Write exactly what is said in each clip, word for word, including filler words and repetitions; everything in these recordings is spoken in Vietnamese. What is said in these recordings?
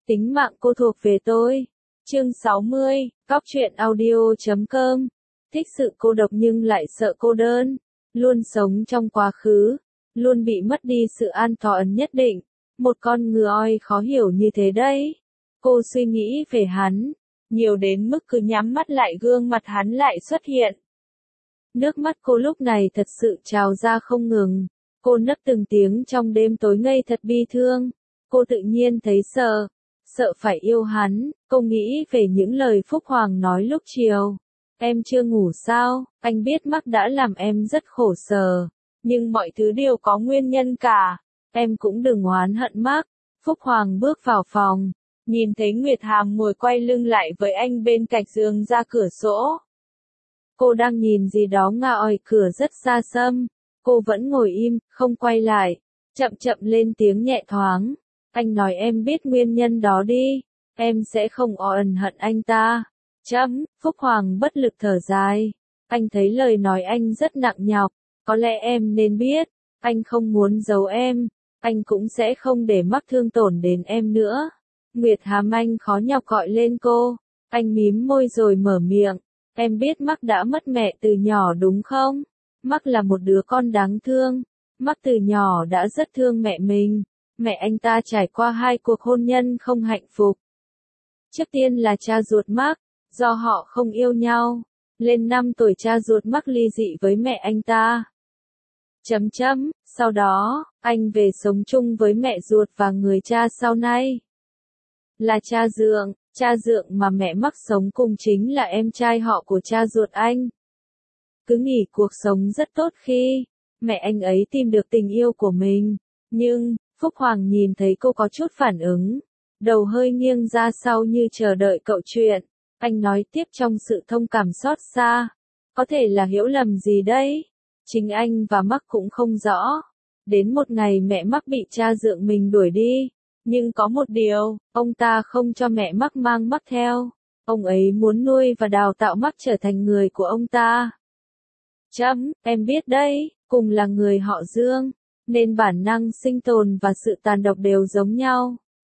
Tính mạng cô thuộc về tôi. Chương sáu mươi, Cóc truyện audio chấm com. Thích sự cô độc nhưng lại sợ cô đơn. Luôn sống trong quá khứ. Luôn bị mất đi sự an toàn nhất định. Một con ngựa oi khó hiểu như thế đấy. Cô suy nghĩ về hắn. Nhiều đến mức cứ nhắm mắt lại gương mặt hắn lại xuất hiện. Nước mắt cô lúc này thật sự trào ra không ngừng. Cô nấc từng tiếng trong đêm tối ngây thật bi thương. Cô tự nhiên thấy sợ. Sợ phải yêu hắn, cô nghĩ về những lời Phúc Hoàng nói lúc chiều. Em chưa ngủ sao, anh biết Mark đã làm em rất khổ sở. Nhưng mọi thứ đều có nguyên nhân cả. Em cũng đừng oán hận Mark. Phúc Hoàng bước vào phòng. Nhìn thấy Nguyệt Hàm ngồi quay lưng lại với anh bên cạnh giường ra cửa sổ. Cô đang nhìn gì đó ngà ỏi cửa rất xa xăm. Cô vẫn ngồi im, không quay lại. Chậm chậm lên tiếng nhẹ thoáng. Anh nói em biết nguyên nhân đó đi. Em sẽ không oán hận anh ta. Chấm, Phúc Hoàng bất lực thở dài. Anh thấy lời nói anh rất nặng nhọc. Có lẽ em nên biết. Anh không muốn giấu em. Anh cũng sẽ không để mắc thương tổn đến em nữa. Nguyệt Hàm Anh khó nhọc gọi lên cô. Anh mím môi rồi mở miệng. Em biết Mark đã mất mẹ từ nhỏ đúng không? Mark là một đứa con đáng thương. Mark từ nhỏ đã rất thương mẹ mình. Mẹ anh ta trải qua hai cuộc hôn nhân không hạnh phúc. Trước tiên là cha ruột Mark, do họ không yêu nhau. Lên năm tuổi cha ruột Mark ly dị với mẹ anh ta. Chấm chấm, sau đó, anh về sống chung với mẹ ruột và người cha sau này. Là cha dượng, cha dượng mà mẹ Mark sống cùng chính là em trai họ của cha ruột anh. Cứ nghĩ cuộc sống rất tốt khi mẹ anh ấy tìm được tình yêu của mình. Nhưng, Phúc Hoàng nhìn thấy cô có chút phản ứng. Đầu hơi nghiêng ra sau như chờ đợi cậu chuyện. Anh nói tiếp trong sự thông cảm xót xa. Có thể là hiểu lầm gì đấy. Chính anh và Mark cũng không rõ. Đến một ngày mẹ Mark bị cha dượng mình đuổi đi. Nhưng có một điều, ông ta không cho mẹ Mark mang Mark theo. Ông ấy muốn nuôi và đào tạo Mark trở thành người của ông ta. Chấm, em biết đấy, cùng là người họ Dương. Nên bản năng sinh tồn và sự tàn độc đều giống nhau.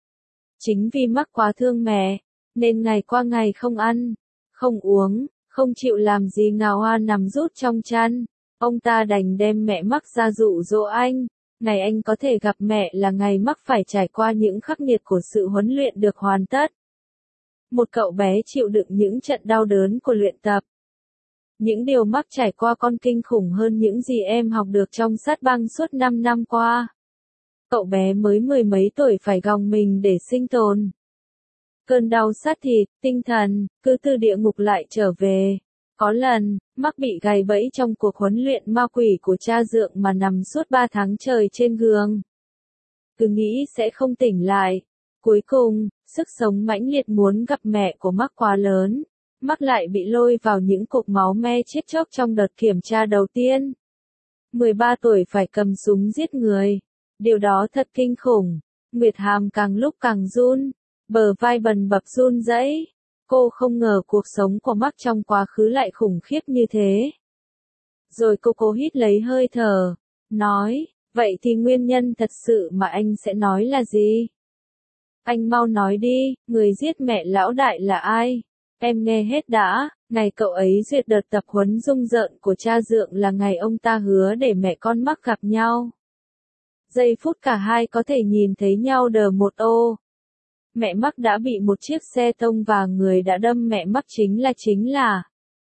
Chính vì Mark quá thương mẹ, nên ngày qua ngày không ăn, không uống, không chịu làm gì ngào hoa nằm rút trong chăn. Ông ta đành đem mẹ Mark ra dụ dỗ anh. Ngày anh có thể gặp mẹ là ngày Mark phải trải qua những khắc nghiệt của sự huấn luyện được hoàn tất. Một cậu bé chịu đựng những trận đau đớn của luyện tập. Những điều Mark trải qua còn kinh khủng hơn những gì em học được trong sát băng suốt năm năm qua. Cậu bé mới mười mấy tuổi phải gồng mình để sinh tồn. Cơn đau sát thịt, tinh thần, cứ từ địa ngục lại trở về. Có lần, Mark bị gài bẫy trong cuộc huấn luyện ma quỷ của cha dượng mà nằm suốt ba tháng trời trên giường. Cứ nghĩ sẽ không tỉnh lại. Cuối cùng, sức sống mãnh liệt muốn gặp mẹ của Mark quá lớn. Mark lại bị lôi vào những cục máu me chết chóc trong đợt kiểm tra đầu tiên. mười ba tuổi phải cầm súng giết người. Điều đó thật kinh khủng. Nguyệt Hàm càng lúc càng run. Bờ vai bần bập run rẩy. Cô không ngờ cuộc sống của Mark trong quá khứ lại khủng khiếp như thế. Rồi cô cố hít lấy hơi thở. Nói, vậy thì nguyên nhân thật sự mà anh sẽ nói là gì? Anh mau nói đi, người giết mẹ lão đại là ai? Em nghe hết đã, ngày cậu ấy duyệt đợt tập huấn rung rợn của cha dượng là ngày ông ta hứa để mẹ con Mark gặp nhau. Giây phút cả hai có thể nhìn thấy nhau đờ một ô. Mẹ Mark đã bị một chiếc xe tông và người đã đâm mẹ Mark chính là chính là.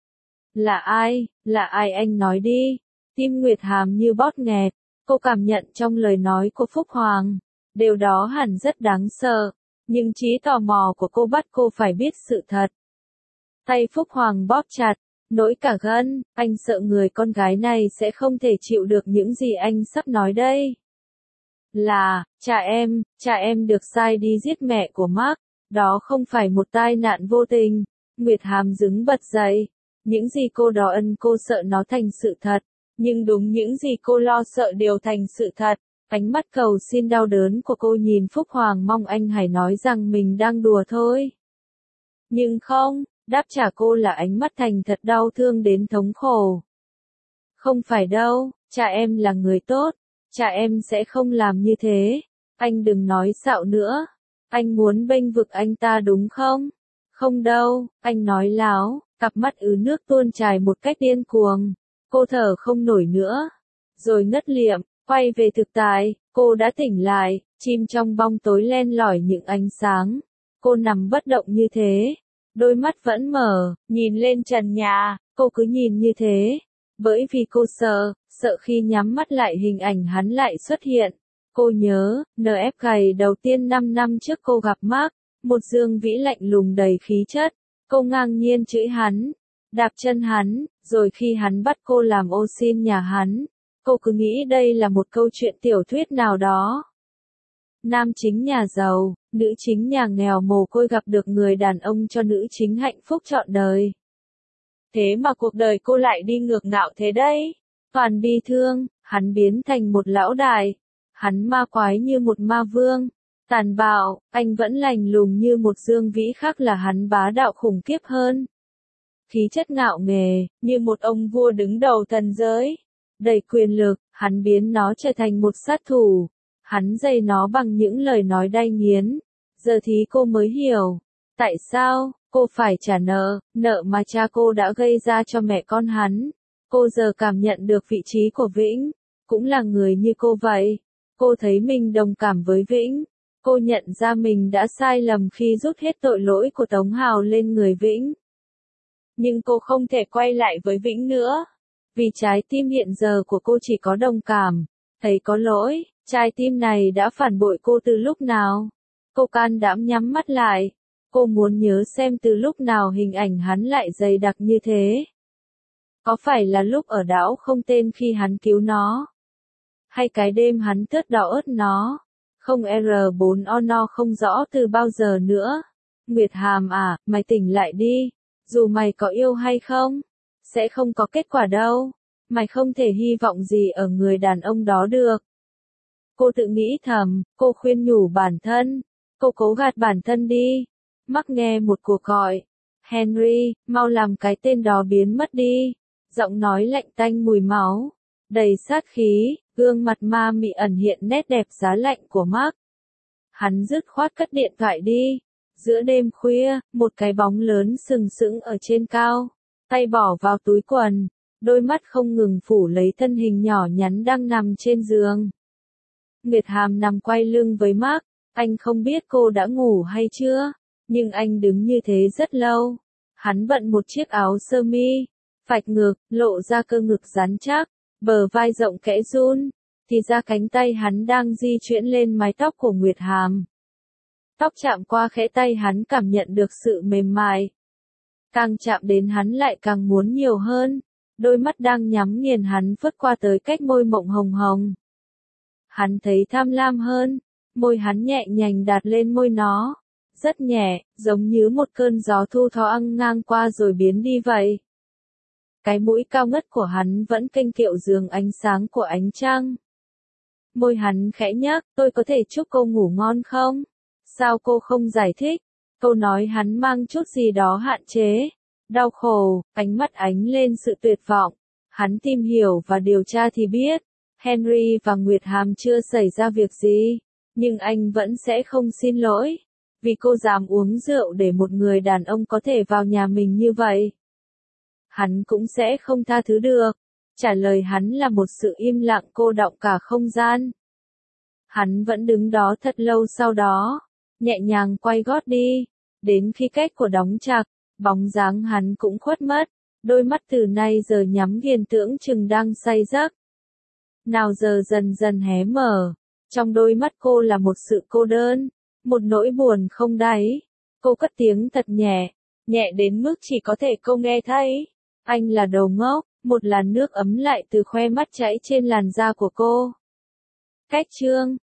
Là ai, là ai anh nói đi. Tim Nguyệt Hàm như bót nghẹt, cô cảm nhận trong lời nói của Phúc Hoàng. Điều đó hẳn rất đáng sợ, nhưng trí tò mò của cô bắt cô phải biết sự thật. Tay Phúc Hoàng bóp chặt, nỗi cả gân, anh sợ người con gái này sẽ không thể chịu được những gì anh sắp nói đây. Là, cha em, cha em được sai đi giết mẹ của Mark, đó không phải một tai nạn vô tình. Nguyệt Hàm đứng bật dậy, những gì cô đỏ ân cô sợ nó thành sự thật, nhưng đúng những gì cô lo sợ đều thành sự thật. Ánh mắt cầu xin đau đớn của cô nhìn Phúc Hoàng mong anh hãy nói rằng mình đang đùa thôi. Nhưng không, đáp trả cô là ánh mắt thành thật đau thương đến thống khổ. Không phải đâu, cha em là người tốt, cha em sẽ không làm như thế, anh đừng nói xạo nữa. Anh muốn bênh vực anh ta đúng không? Không đâu, anh nói láo, cặp mắt ứ nước tuôn trải một cách điên cuồng. Cô thở không nổi nữa, rồi ngất liệm, quay về thực tại, cô đã tỉnh lại, chìm trong bóng tối len lỏi những ánh sáng. Cô nằm bất động như thế, đôi mắt vẫn mở, nhìn lên trần nhà, cô cứ nhìn như thế, bởi vì cô sợ, sợ khi nhắm mắt lại hình ảnh hắn lại xuất hiện. Cô nhớ, en ép ngày đầu tiên năm năm trước cô gặp Mark, một Dương Vĩ lạnh lùng đầy khí chất, cô ngang nhiên chửi hắn, đạp chân hắn, rồi khi hắn bắt cô làm ô sin nhà hắn, cô cứ nghĩ đây là một câu chuyện tiểu thuyết nào đó. Nam chính nhà giàu, nữ chính nhà nghèo mồ côi gặp được người đàn ông cho nữ chính hạnh phúc trọn đời. Thế mà cuộc đời cô lại đi ngược ngạo thế đấy. Toàn bi thương, hắn biến thành một lão đại. Hắn ma quái như một ma vương. Tàn bạo, anh vẫn lành lùng như một Dương Vĩ, khác là hắn bá đạo khủng khiếp hơn. Khí chất ngạo nghề, như một ông vua đứng đầu thần giới. Đầy quyền lực, hắn biến nó trở thành một sát thủ. Hắn dày nó bằng những lời nói đay nghiến. Giờ thì cô mới hiểu. Tại sao, cô phải trả nợ, nợ mà cha cô đã gây ra cho mẹ con hắn. Cô giờ cảm nhận được vị trí của Vĩnh. Cũng là người như cô vậy. Cô thấy mình đồng cảm với Vĩnh. Cô nhận ra mình đã sai lầm khi rút hết tội lỗi của Tống Hào lên người Vĩnh. Nhưng cô không thể quay lại với Vĩnh nữa. Vì trái tim hiện giờ của cô chỉ có đồng cảm. Thấy có lỗi, trái tim này đã phản bội cô từ lúc nào. Cô can đảm nhắm mắt lại. Cô muốn nhớ xem từ lúc nào hình ảnh hắn lại dày đặc như thế. Có phải là lúc ở đảo không tên khi hắn cứu nó? Hay cái đêm hắn tước đỏ ớt nó? Không R bốn O no không rõ từ bao giờ nữa. Nguyệt Hàm à, mày tỉnh lại đi. Dù mày có yêu hay không, sẽ không có kết quả đâu. Mày không thể hy vọng gì ở người đàn ông đó được. Cô tự nghĩ thầm, cô khuyên nhủ bản thân. Cô cố gạt bản thân đi. Mark nghe một cuộc gọi. Henry, mau làm cái tên đó biến mất đi. Giọng nói lạnh tanh mùi máu. Đầy sát khí, gương mặt ma mị ẩn hiện nét đẹp giá lạnh của Mark. Hắn dứt khoát cất điện thoại đi. Giữa đêm khuya, một cái bóng lớn sừng sững ở trên cao. Tay bỏ vào túi quần. Đôi mắt không ngừng phủ lấy thân hình nhỏ nhắn đang nằm trên giường. Nguyệt Hàm nằm quay lưng với Mark. Anh không biết cô đã ngủ hay chưa. Nhưng anh đứng như thế rất lâu. Hắn bận một chiếc áo sơ mi. Phạch ngực, lộ ra cơ ngực rắn chắc. Bờ vai rộng kẽ run. Thì ra cánh tay hắn đang di chuyển lên mái tóc của Nguyệt Hàm. Tóc chạm qua khẽ tay hắn cảm nhận được sự mềm mại. Càng chạm đến hắn lại càng muốn nhiều hơn. Đôi mắt đang nhắm nghiền hắn phớt qua tới cách môi mộng hồng hồng. Hắn thấy tham lam hơn. Môi hắn nhẹ nhàng đặt lên môi nó. Rất nhẹ, giống như một cơn gió thu thoảng ngang qua rồi biến đi vậy. Cái mũi cao ngất của hắn vẫn kênh kiệu giường ánh sáng của ánh trăng. Môi hắn khẽ nhắc, tôi có thể chúc cô ngủ ngon không? Sao cô không giải thích? Câu nói hắn mang chút gì đó hạn chế. Đau khổ, ánh mắt ánh lên sự tuyệt vọng. Hắn tìm hiểu và điều tra thì biết. Henry và Nguyệt Hàm chưa xảy ra việc gì. Nhưng anh vẫn sẽ không xin lỗi. Vì cô dám uống rượu để một người đàn ông có thể vào nhà mình như vậy. Hắn cũng sẽ không tha thứ được. Trả lời hắn là một sự im lặng cô đọng cả không gian. Hắn vẫn đứng đó thật lâu sau đó. Nhẹ nhàng quay gót đi. Đến khi cách của đóng chặt, bóng dáng hắn cũng khuất mất. Đôi mắt từ nay giờ nhắm nghiền tưởng chừng đang say giấc. Nào giờ dần dần hé mở. Trong đôi mắt cô là một sự cô đơn. Một nỗi buồn không đáy. Cô cất tiếng thật nhẹ. Nhẹ đến mức chỉ có thể cô nghe thấy. Anh là đồ ngốc. Một làn nước ấm lại từ khoe mắt chảy trên làn da của cô. Cách chương